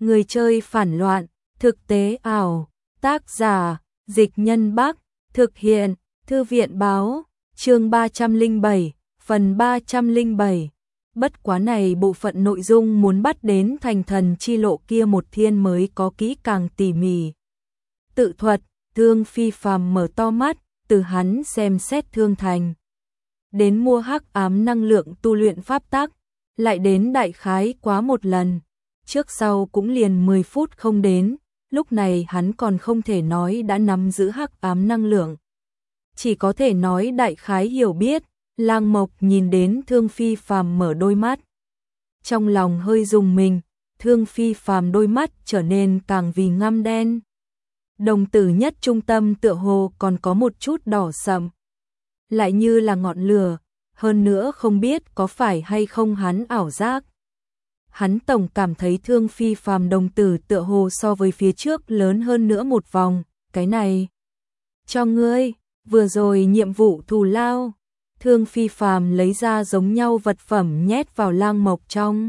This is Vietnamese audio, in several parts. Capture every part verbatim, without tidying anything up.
Người chơi phản loạn, thực tế ảo, tác giả, Dịch Nhân Bắc, thực hiện, Thư viện báo, chương ba trăm lẻ bảy, phần ba trăm lẻ bảy. Bất quá này bộ phận nội dung muốn bắt đến thành thần chi lộ kia một thiên mới có kỹ càng tỉ mỉ. Tự thuật, Thương Phi Phàm mở to mắt, từ hắn xem xét thương thành. Đến mua hắc ám năng lượng tu luyện pháp tắc, lại đến đại khái quá một lần. Trước sau cũng liền mười phút không đến, lúc này hắn còn không thể nói đã nắm giữ hắc ám năng lượng. Chỉ có thể nói đại khái hiểu biết. Lang Mộc nhìn đến Thương Phi Phàm mở đôi mắt. Trong lòng hơi rùng mình, Thương Phi Phàm đôi mắt trở nên càng vì ngăm đen. Đồng tử nhất trung tâm tựa hồ còn có một chút đỏ sậm. Lại như là ngọn lửa, hơn nữa không biết có phải hay không hắn ảo giác. Hắn tổng cảm thấy Thương Phi Phàm đồng tử tựa hồ so với phía trước lớn hơn nữa một vòng, cái này. Cho ngươi, vừa rồi nhiệm vụ thù lao. Thương Phi Phàm lấy ra giống nhau vật phẩm nhét vào Lang Mộc trong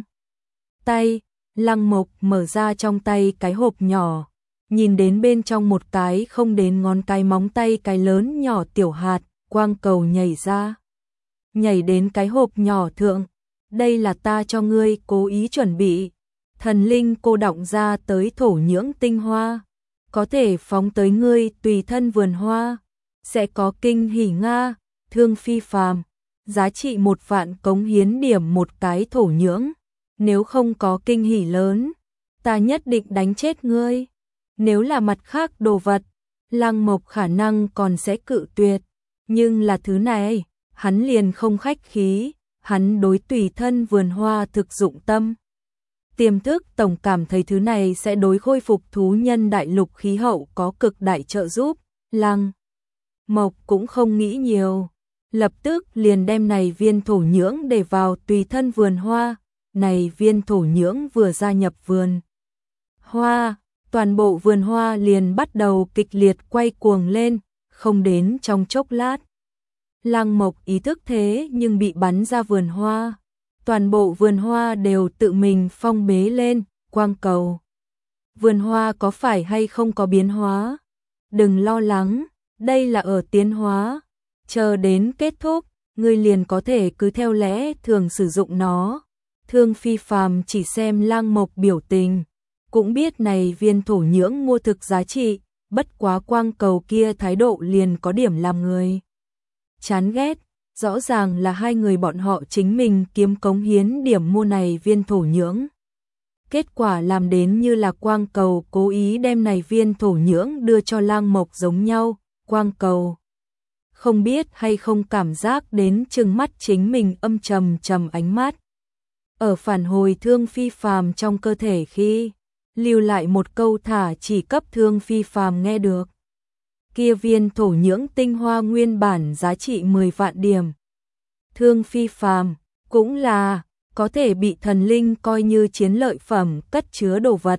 tay. Lang Mộc mở ra trong tay cái hộp nhỏ, nhìn đến bên trong một cái không đến ngón cái móng tay cái lớn nhỏ tiểu hạt, quang cầu nhảy ra. Nhảy đến cái hộp nhỏ thượng, đây là ta cho ngươi cố ý chuẩn bị. Thần linh cô đọng ra tới thổ nhưỡng tinh hoa, có thể phóng tới ngươi tùy thân vườn hoa, sẽ có kinh hỉ nga. Thương Phi Phàm, giá trị một vạn cống hiến điểm một cái thổ nhưỡng, nếu không có kinh hỉ lớn, ta nhất định đánh chết ngươi. Nếu là mặt khác đồ vật, Lang Mộc khả năng còn sẽ cự tuyệt, nhưng là thứ này, hắn liền không khách khí, hắn đối tùy thân vườn hoa thực dụng tâm. Tiềm thức tổng cảm thấy thứ này sẽ đối khôi phục thú nhân đại lục khí hậu có cực đại trợ giúp. Lang Mộc cũng không nghĩ nhiều, lập tức liền đem này viên thổ nhưỡng để vào tùy thân vườn hoa. Này viên thổ nhưỡng vừa gia nhập vườn hoa, toàn bộ vườn hoa liền bắt đầu kịch liệt quay cuồng lên, không đến trong chốc lát. Lang Mộc ý thức thế nhưng bị bắn ra vườn hoa, toàn bộ vườn hoa đều tự mình phong bế lên, quang cầu. Vườn hoa có phải hay không có biến hóa? Đừng lo lắng, đây là ở tiến hóa. Chờ đến kết thúc, ngươi liền có thể cứ theo lẽ thường sử dụng nó. Thương Phi Phàm chỉ xem Lang Mộc biểu tình, cũng biết này viên thổ nhưỡng mua thực giá trị, bất quá quang cầu kia thái độ liền có điểm làm người chán ghét. Rõ ràng là hai người bọn họ chính mình kiếm cống hiến điểm mua này viên thổ nhưỡng. Kết quả làm đến như là quang cầu cố ý đem này viên thổ nhưỡng đưa cho Lang Mộc giống nhau, quang cầu. Không biết hay không cảm giác đến trừng mắt chính mình âm trầm trầm ánh mắt. Ở phản hồi Thương Phi Phàm trong cơ thể khi lưu lại một câu thả chỉ cấp Thương Phi Phàm nghe được. Kia viên thổ nhưỡng tinh hoa nguyên bản giá trị mười vạn điểm. Thương Phi Phàm cũng là có thể bị thần linh coi như chiến lợi phẩm cất chứa đồ vật.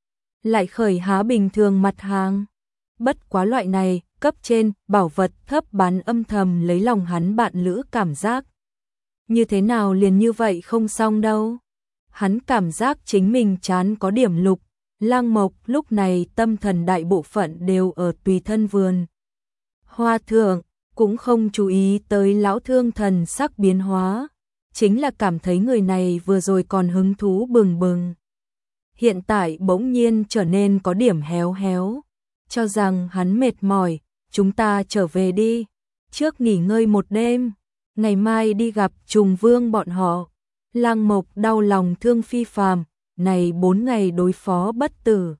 Lại khởi há bình thường mặt hàng. Bất quá loại này, cấp trên, bảo vật thấp bán âm thầm lấy lòng hắn bạn lữ cảm giác. Như thế nào liền như vậy không xong đâu. Hắn cảm giác chính mình chán có điểm lục. Lang Mộc lúc này tâm thần đại bộ phận đều ở tùy thân vườn hoa thượng, cũng không chú ý tới lão thương thần sắc biến hóa. Chính là cảm thấy người này vừa rồi còn hứng thú bừng bừng, hiện tại bỗng nhiên trở nên có điểm héo héo. Cho rằng hắn mệt mỏi, chúng ta trở về đi, trước nghỉ ngơi một đêm, ngày mai đi gặp Trùng Vương bọn họ. Lang Mộc đau lòng Thương Phi Phàm, này bốn ngày đối phó bất tử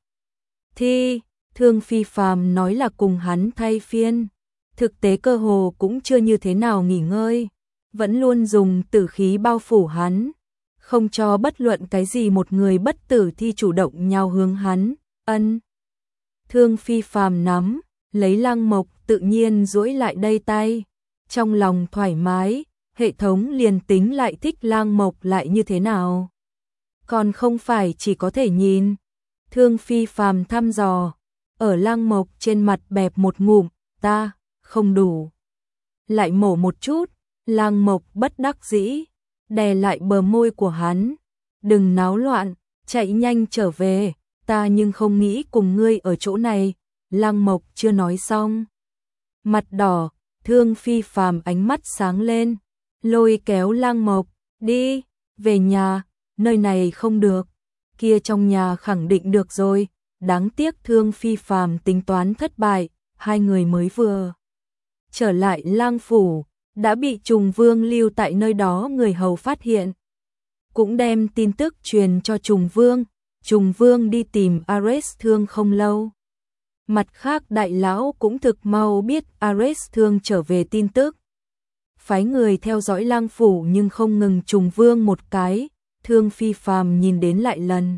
thi, Thương Phi Phàm nói là cùng hắn thay phiên, thực tế cơ hồ cũng chưa như thế nào nghỉ ngơi, vẫn luôn dùng tử khí bao phủ hắn, không cho bất luận cái gì một người bất tử thi chủ động nhào hướng hắn. Ân. Thương Phi Phàm nắm lấy Lang Mộc tự nhiên duỗi lại đây tay, trong lòng thoải mái, hệ thống liền tính lại thích Lang Mộc lại như thế nào, còn không phải chỉ có thể nhìn. Thương Phi Phàm thăm dò, ở Lang Mộc trên mặt bẹp một ngụm, ta không đủ. Lại mổ một chút, Lang Mộc bất đắc dĩ, đè lại bờ môi của hắn, đừng náo loạn, chạy nhanh trở về, ta nhưng không nghĩ cùng ngươi ở chỗ này. Lăng Mộc chưa nói xong. Mặt đỏ, Thương Phi Phàm ánh mắt sáng lên, lôi kéo Lăng Mộc, đi, về nhà, nơi này không được, kia trong nhà khẳng định được rồi, đáng tiếc Thương Phi Phàm tính toán thất bại, hai người mới vừa trở lại Lang phủ, đã bị Trùng Vương lưu tại nơi đó người hầu phát hiện. Cũng đem tin tức truyền cho Trùng Vương, Trùng Vương đi tìm Ares Thương không lâu. Mặt khác đại lão cũng thực mau biết Ares Thương trở về tin tức. Phái người theo dõi Lang phủ nhưng không ngừng Trùng Vương một cái, Thương Phi Phàm nhìn đến lại lần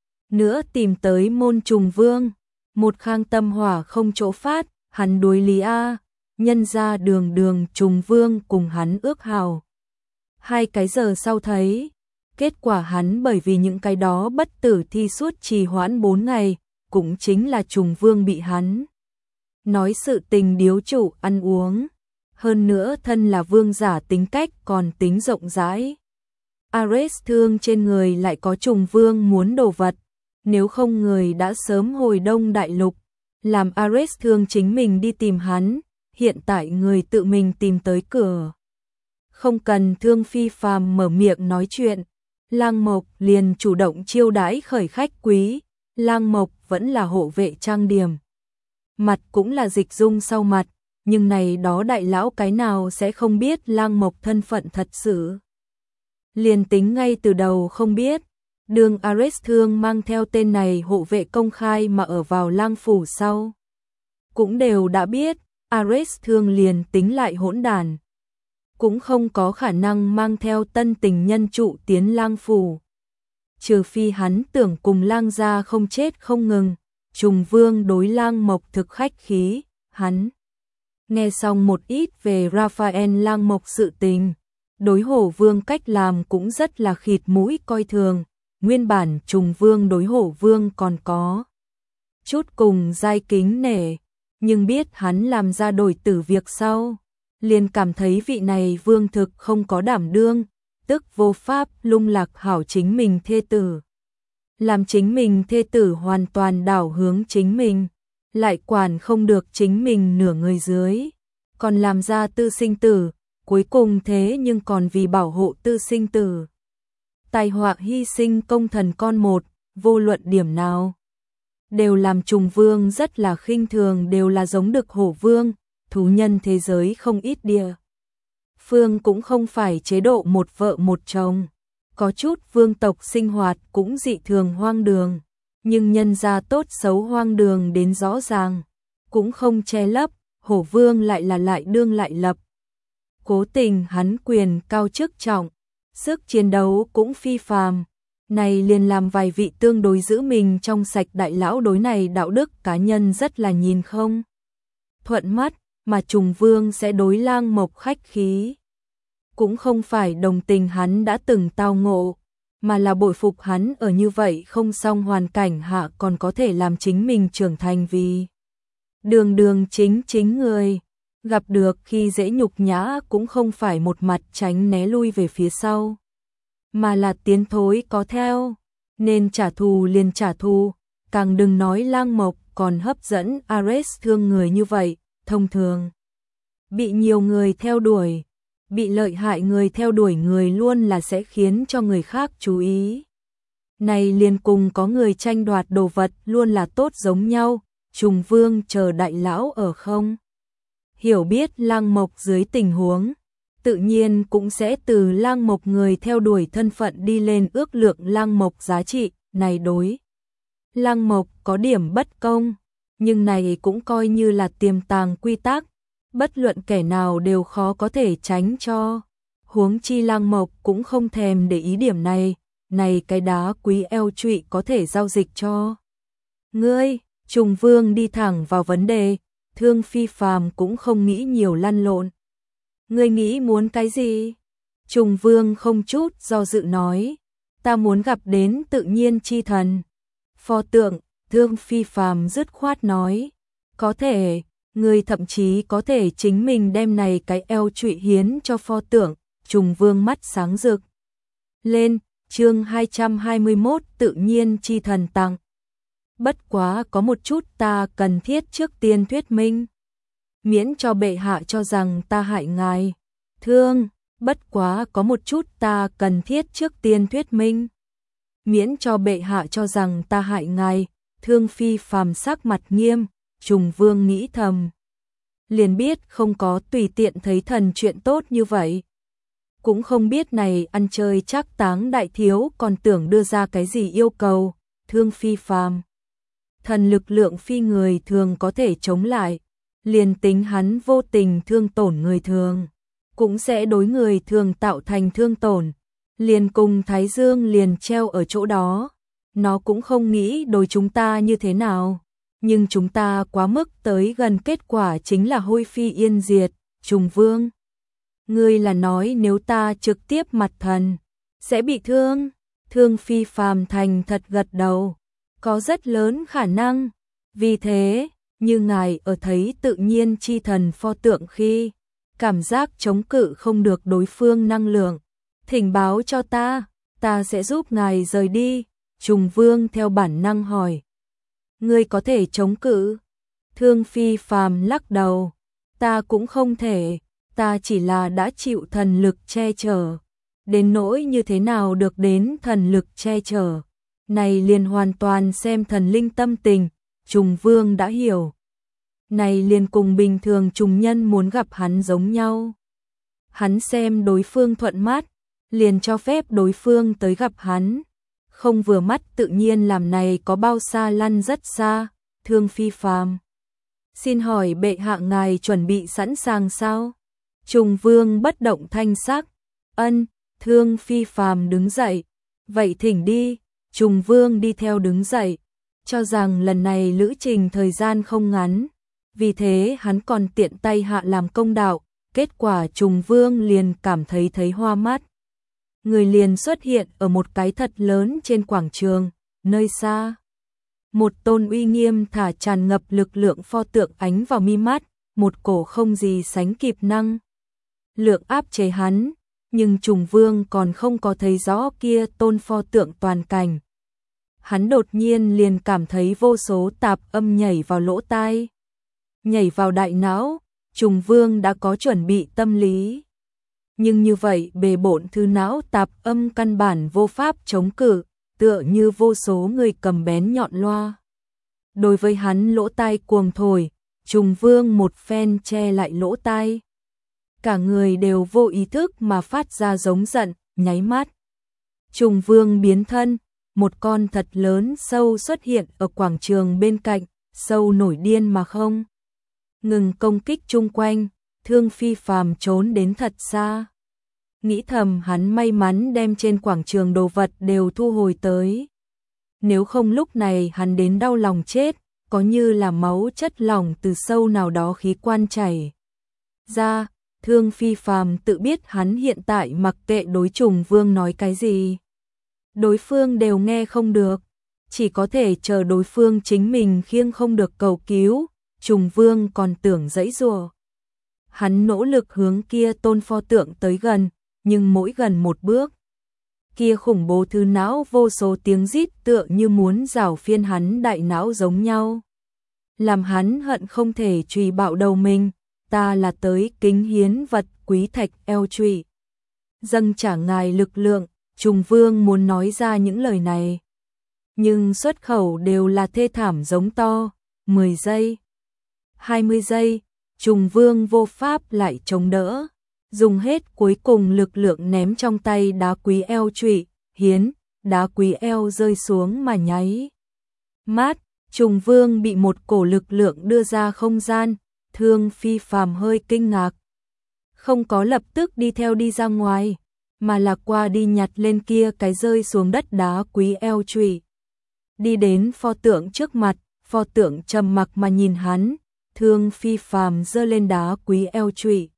nữa tìm tới môn Trùng Vương, một khang tâm hỏa không chỗ phát, hắn đối lý a, nhân ra đường đường Trùng Vương cùng hắn ước hảo. Hai cái giờ sau thấy, kết quả hắn bởi vì những cái đó bất tử thi suốt trì hoãn bốn ngày, cũng chính là Trùng Vương bị hắn nói sự tình điếu chủ ăn uống. Hơn nữa thân là vương giả tính cách còn tính rộng rãi. Ares Thương trên người lại có Trùng Vương muốn đồ vật, nếu không người đã sớm hồi Đông Đại Lục, làm Ares Thương chính mình đi tìm hắn, hiện tại người tự mình tìm tới cửa. Không cần Thương Phi Phàm mở miệng nói chuyện, Lang Mộc liền chủ động chiêu đãi khởi khách quý, Lang Mộc vẫn là hộ vệ trang điểm. Mặt cũng là dịch dung sau mặt, nhưng này đó đại lão cái nào sẽ không biết Lang Mộc thân phận thật sự. Liền tính ngay từ đầu không biết, đường Ares Thương mang theo tên này hộ vệ công khai mà ở vào Lang phủ sau. Cũng đều đã biết, Ares Thương liền tính lại hỗn đàn. Cũng không có khả năng mang theo tân tình nhân trụ tiến Lang phủ. Trừ phi hắn tưởng cùng Lang gia không chết không ngừng, Trùng Vương đối Lang Mộc thực khách khí, hắn nghe xong một ít về Raphael Lang Mộc sự tình, đối Hổ Vương cách làm cũng rất là khịt mũi coi thường, nguyên bản Trùng Vương đối Hổ Vương còn có chút cùng giai kính nể, nhưng biết hắn làm ra đổi tử việc sau, liền cảm thấy vị này vương thực không có đảm đương, tức vô pháp lung lạc hảo chính mình thê tử. Làm chính mình thê tử hoàn toàn đảo hướng chính mình, lại quản không được chính mình nửa người dưới, còn làm ra tư sinh tử, cuối cùng thế nhưng còn vì bảo hộ tư sinh tử. Tai họa hy sinh công thần con một, vô luận điểm nào. Đều làm Trùng Vương rất là khinh thường, đều là giống được Hổ Vương, thú nhân thế giới không ít địa. Phương cũng không phải chế độ một vợ một chồng. Có chút vương tộc sinh hoạt cũng dị thường hoang đường, nhưng nhân gia tốt xấu hoang đường đến rõ ràng, cũng không che lấp, Hổ Vương lại là lại đương lại lập. Cố tình hắn quyền cao chức trọng, sức chiến đấu cũng phi phàm, này liền làm vài vị tương đối giữ mình trong sạch đại lão đối này đạo đức cá nhân rất là nhìn không thuận mắt, mà Trùng Vương sẽ đối Lang Mộc khách khí. Cũng không phải đồng tình hắn đã từng tao ngộ, mà là bội phục hắn ở như vậy không song hoàn cảnh hạ còn có thể làm chính mình trưởng thành vì đường đường chính chính người, gặp được khi dễ nhục nhã cũng không phải một mặt tránh né lui về phía sau, mà là tiến thối có theo, nên trả thù liền trả thù, càng đừng nói Lang Mộc còn hấp dẫn Ares Thương người như vậy, thông thường bị nhiều người theo đuổi. Bị lợi hại người theo đuổi người luôn là sẽ khiến cho người khác chú ý. Này liền cùng có người tranh đoạt đồ vật luôn là tốt giống nhau, Trùng Vương chờ đại lão ở không. Hiểu biết Lang Mộc dưới tình huống, tự nhiên cũng sẽ từ Lang Mộc người theo đuổi thân phận đi lên ước lượng Lang Mộc giá trị, này đối. Lang Mộc có điểm bất công, nhưng này cũng coi như là tiềm tàng quy tắc. Bất luận kẻ nào đều khó có thể tránh cho. Huống chi Lang Mộc cũng không thèm để ý điểm này, này cái đá quý eo trụy có thể giao dịch cho ngươi. Trùng Vương đi thẳng vào vấn đề, Thương Phi Phàm cũng không nghĩ nhiều lăn lộn. Ngươi nghĩ muốn cái gì? Trùng Vương không chút do dự nói, ta muốn gặp đến tự nhiên chi thần. Pho tượng, Thương Phi Phàm dứt khoát nói, có thể. Người thậm chí có thể chính mình đem này cái eo trụy hiến cho pho tượng. Trùng Vương mắt sáng rực lên, chương hai trăm hai mươi mốt tự nhiên chi thần tặng. bất quá có một chút ta cần thiết trước tiên thuyết minh. Miễn cho bệ hạ cho rằng ta hại ngài. Thương, bất quá có một chút ta cần thiết trước tiên thuyết minh. Miễn cho bệ hạ cho rằng ta hại ngài. Thương Phi Phàm sắc mặt nghiêm, Trùng Vương nghĩ thầm. Liền biết không có tùy tiện thấy thần chuyện tốt như vậy. Cũng không biết này ăn chơi chắc táng đại thiếu còn tưởng đưa ra cái gì yêu cầu. Thương Phi Phàm, thần lực lượng phi người thường có thể chống lại. Liền tính hắn vô tình thương tổn người thường, cũng sẽ đối người thường tạo thành thương tổn. Liền cùng Thái Dương liền treo ở chỗ đó. Nó cũng không nghĩ đối chúng ta như thế nào. Nhưng chúng ta quá mức tới gần, kết quả chính là hôi phi yên diệt. Trùng Vương, ngươi là nói nếu ta trực tiếp mặt thần, sẽ bị thương? Thương Phi Phàm thành thật gật đầu. Có rất lớn khả năng. Vì thế, như ngài ở thấy tự nhiên chi thần pho tượng khi, cảm giác chống cự không được đối phương năng lượng, thỉnh báo cho ta, ta sẽ giúp ngài rời đi. Trùng Vương theo bản năng hỏi. Ngươi có thể chống cự? Thương Phi Phàm lắc đầu. Ta cũng không thể, ta chỉ là đã chịu thần lực che chở. Đến nỗi như thế nào được đến thần lực che chở, này liền hoàn toàn xem thần linh tâm tình. Trùng Vương đã hiểu. Này liền cùng bình thường trùng nhân muốn gặp hắn giống nhau. Hắn xem đối phương thuận mắt, liền cho phép đối phương tới gặp hắn. Không vừa mắt tự nhiên làm này có bao xa lăn rất xa. Thương Phi Phàm, xin hỏi bệ hạ ngài chuẩn bị sẵn sàng sao? Trùng Vương bất động thanh sắc. Ân. Thương Phi Phàm đứng dậy. Vậy thỉnh đi. Trùng Vương đi theo đứng dậy, cho rằng lần này lữ trình thời gian không ngắn, vì thế hắn còn tiện tay hạ làm công đạo. Kết quả Trùng Vương liền cảm thấy thấy hoa mắt. Người liền xuất hiện ở một cái thật lớn trên quảng trường, nơi xa. Một tôn uy nghiêm thả tràn ngập lực lượng pho tượng ánh vào mi mắt, một cổ không gì sánh kịp năng lượng áp chế hắn, nhưng Trùng Vương còn không có thấy rõ kia tôn pho tượng toàn cảnh. Hắn đột nhiên liền cảm thấy vô số tạp âm nhảy vào lỗ tai, nhảy vào đại não. Trùng Vương đã có chuẩn bị tâm lý, nhưng như vậy bề bộn thư não tạp âm căn bản vô pháp chống cự, tựa như vô số người cầm bén nhọn loa. Đối với hắn lỗ tai cuồng thổi, Trùng Vương một phen che lại lỗ tai. Cả người đều vô ý thức mà phát ra giống giận, nháy mắt. Trùng Vương biến thân, một con thật lớn sâu xuất hiện ở quảng trường bên cạnh, sâu nổi điên mà không ngừng công kích chung quanh. Thương Phi Phàm trốn đến thật xa. Nghĩ thầm hắn may mắn đem trên quảng trường đồ vật đều thu hồi tới. Nếu không lúc này hắn đến đau lòng chết, có như là máu chất lỏng từ sâu nào đó khí quan chảy ra. Thương Phi Phàm tự biết hắn hiện tại mặc kệ đối Trùng Vương nói cái gì, đối phương đều nghe không được, chỉ có thể chờ đối phương chính mình khiêng không được cầu cứu. Trùng Vương còn tưởng giãy giụa. Hắn nỗ lực hướng kia tôn pho tượng tới gần, nhưng mỗi gần một bước, kia khủng bố thư não vô số tiếng rít tựa như muốn rảo phiên hắn đại não giống nhau, làm hắn hận không thể chùy bạo đầu mình. Ta là tới kính hiến vật quý thạch eo trụy, dâng trả ngài lực lượng. Trùng Vương muốn nói ra những lời này, nhưng xuất khẩu đều là thê thảm giống to. Mười giây, hai mươi giây, Trùng Vương vô pháp lại chống đỡ, dùng hết cuối cùng lực lượng ném trong tay đá quý eo trụy, hiến, đá quý eo rơi xuống mà nháy mắt, Trùng Vương bị một cổ lực lượng đưa ra không gian. Thương Phi Phàm hơi kinh ngạc, không có lập tức đi theo đi ra ngoài, mà là qua đi nhặt lên kia cái rơi xuống đất đá quý eo trụy. Đi đến pho tượng trước mặt, pho tượng trầm mặc mà nhìn hắn. Thương Phi Phàm giơ lên đá quý eo trụy,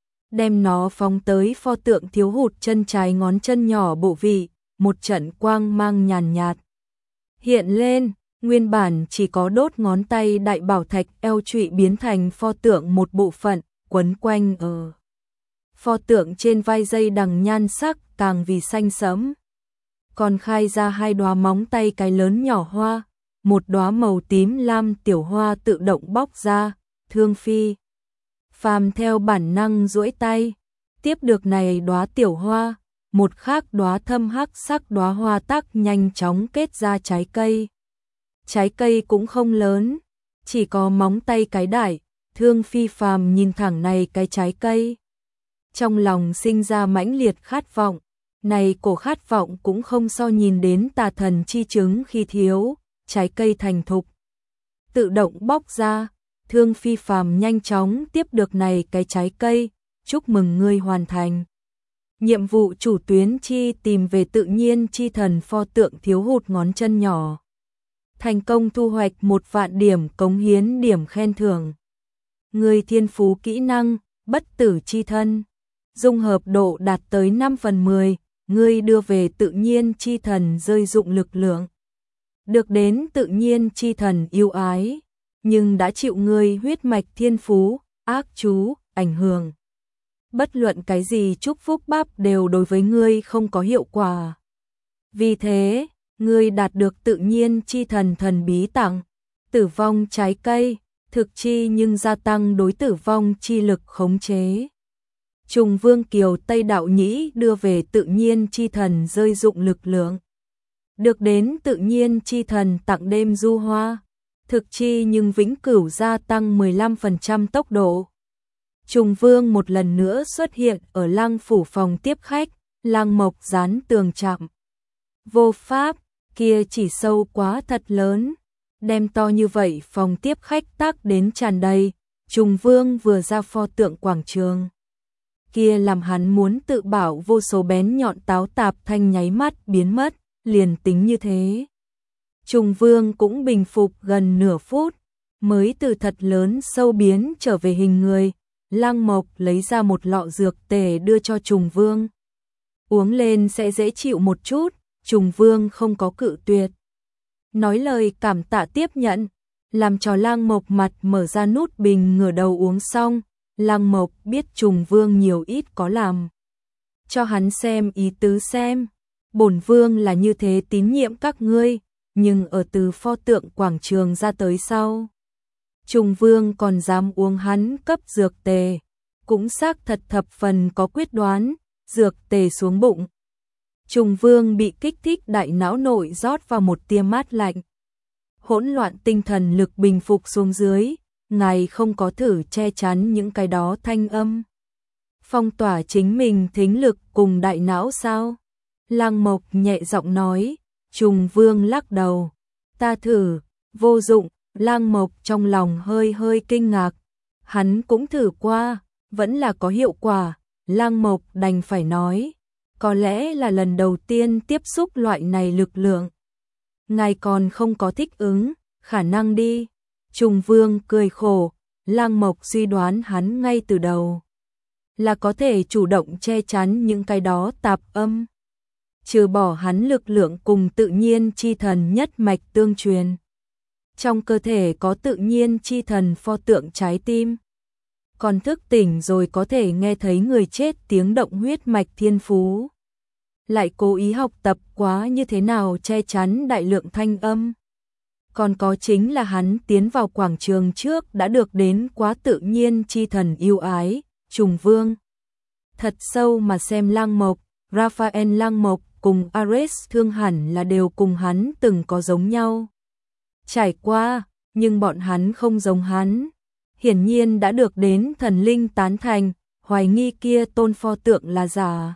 đem nó phóng tới pho tượng thiếu hụt chân trái ngón chân nhỏ bộ vị. Một trận quang mang nhàn nhạt hiện lên, nguyên bản chỉ có đốt ngón tay đại bảo thạch eo trụy biến thành pho tượng một bộ phận, quấn quanh ở pho tượng trên vai dây đằng nhan sắc càng vì xanh sẫm, còn khai ra hai đóa móng tay cái lớn nhỏ hoa. một đóa màu tím lam tiểu hoa tự động bóc ra, Thương Phi phàm theo bản năng duỗi tay, tiếp được này đóa tiểu hoa, một khác đóa thâm hắc sắc đóa hoa tác nhanh chóng kết ra trái cây. Trái cây cũng không lớn, chỉ có móng tay cái đại, Thương Phi phàm nhìn thẳng này cái trái cây. Trong lòng sinh ra mãnh liệt khát vọng, này cổ khát vọng cũng không so nhìn đến tà thần chi chứng khi thiếu, trái cây thành thục. Tự động bóc ra, Thương Phi phàm nhanh chóng tiếp được này cái trái cây, chúc mừng ngươi hoàn thành. Nhiệm vụ chủ tuyến chi tìm về tự nhiên chi thần pho tượng thiếu hụt ngón chân nhỏ. Thành công thu hoạch một vạn điểm cống hiến điểm khen thưởng. Người thiên phú kỹ năng, bất tử chi thân. Dung hợp độ đạt tới năm phần mười, ngươi đưa về tự nhiên chi thần rơi dụng lực lượng. Được đến tự nhiên chi thần yêu ái, nhưng đã chịu ngươi huyết mạch thiên phú, ác chú, ảnh hưởng. Bất luận cái gì chúc phúc bắp đều đối với ngươi không có hiệu quả. Vì thế, ngươi đạt được tự nhiên chi thần thần bí tặng, tử vong trái cây, thực chi nhưng gia tăng đối tử vong chi lực khống chế. Trùng Vương Kiều Tây Đạo Nhĩ đưa về tự nhiên chi thần rơi dụng lực lượng. Được đến tự nhiên chi thần tặng đêm du hoa, thực chi nhưng vĩnh cửu gia tăng mười lăm phần trăm tốc độ. Trùng Vương một lần nữa xuất hiện ở Lăng phủ phòng tiếp khách, Lăng Mộc dán tường chạm. Vô pháp, kia chỉ sâu quá thật lớn, đem to như vậy phòng tiếp khách tác đến tràn đầy. Trùng Vương vừa ra pho tượng quảng trường, kia làm hắn muốn tự bảo vô số bén nhọn táo tạp thanh nháy mắt biến mất, liền tính như thế. Trùng Vương cũng bình phục gần nửa phút, mới từ thật lớn sâu biến trở về hình người. Lăng Mộc lấy ra một lọ dược tề đưa cho Trùng Vương. Uống lên sẽ dễ chịu một chút, Trùng Vương không có cự tuyệt. Nói lời cảm tạ tiếp nhận, làm cho Lăng Mộc mặt mở ra nút bình ngửa đầu uống xong. Lăng Mộc biết Trùng Vương nhiều ít có làm. Cho hắn xem ý tứ xem, bổn vương là như thế tín nhiệm các ngươi, nhưng ở từ pho tượng quảng trường ra tới sau. Trùng Vương còn dám uống hắn cấp dược tề, cũng xác thật thập phần có quyết đoán, dược tề xuống bụng. Trùng Vương bị kích thích đại não nội rót vào một tia mát lạnh. Hỗn loạn tinh thần lực bình phục xuống dưới, ngài không có thử che chắn những cái đó thanh âm. Phong tỏa chính mình thính lực cùng đại não sao? Lăng Mộc nhẹ giọng nói. Trùng Vương lắc đầu. Ta thử, vô dụng. Lăng Mộc trong lòng hơi hơi kinh ngạc. Hắn cũng thử qua, vẫn là có hiệu quả. Lăng Mộc đành phải nói. Có lẽ là lần đầu tiên tiếp xúc loại này lực lượng. Ngài còn không có thích ứng, khả năng đi. Trùng Vương cười khổ. Lăng Mộc suy đoán hắn ngay từ đầu là có thể chủ động che chắn những cái đó tạp âm. Trừ bỏ hắn lực lượng cùng tự nhiên chi thần nhất mạch tương truyền. Trong cơ thể có tự nhiên chi thần pho tượng trái tim. Còn thức tỉnh rồi có thể nghe thấy người chết tiếng động huyết mạch thiên phú. Lại cố ý học tập quá như thế nào che chắn đại lượng thanh âm. Còn có chính là hắn tiến vào quảng trường trước đã được đến quá tự nhiên chi thần yêu ái. Trùng Vương thật sâu mà xem Lăng Mộc, Raphael Lăng Mộc cùng Ares Thương hẳn là đều cùng hắn từng có giống nhau. Trải qua, nhưng bọn hắn không giống hắn. Hiển nhiên đã được đến thần linh tán thành, hoài nghi kia tôn pho tượng là giả.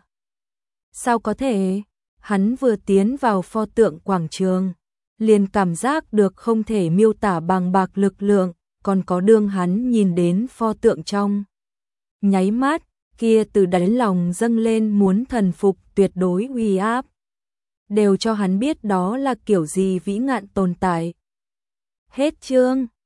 Sao có thể? Hắn vừa tiến vào pho tượng quảng trường, liền cảm giác được không thể miêu tả bằng bạc lực lượng, còn có đương hắn nhìn đến pho tượng trong. Nháy mắt, kia từ đáy lòng dâng lên muốn thần phục tuyệt đối uy áp. Đều cho hắn biết đó là kiểu gì vĩ ngạn tồn tại. Hết chương.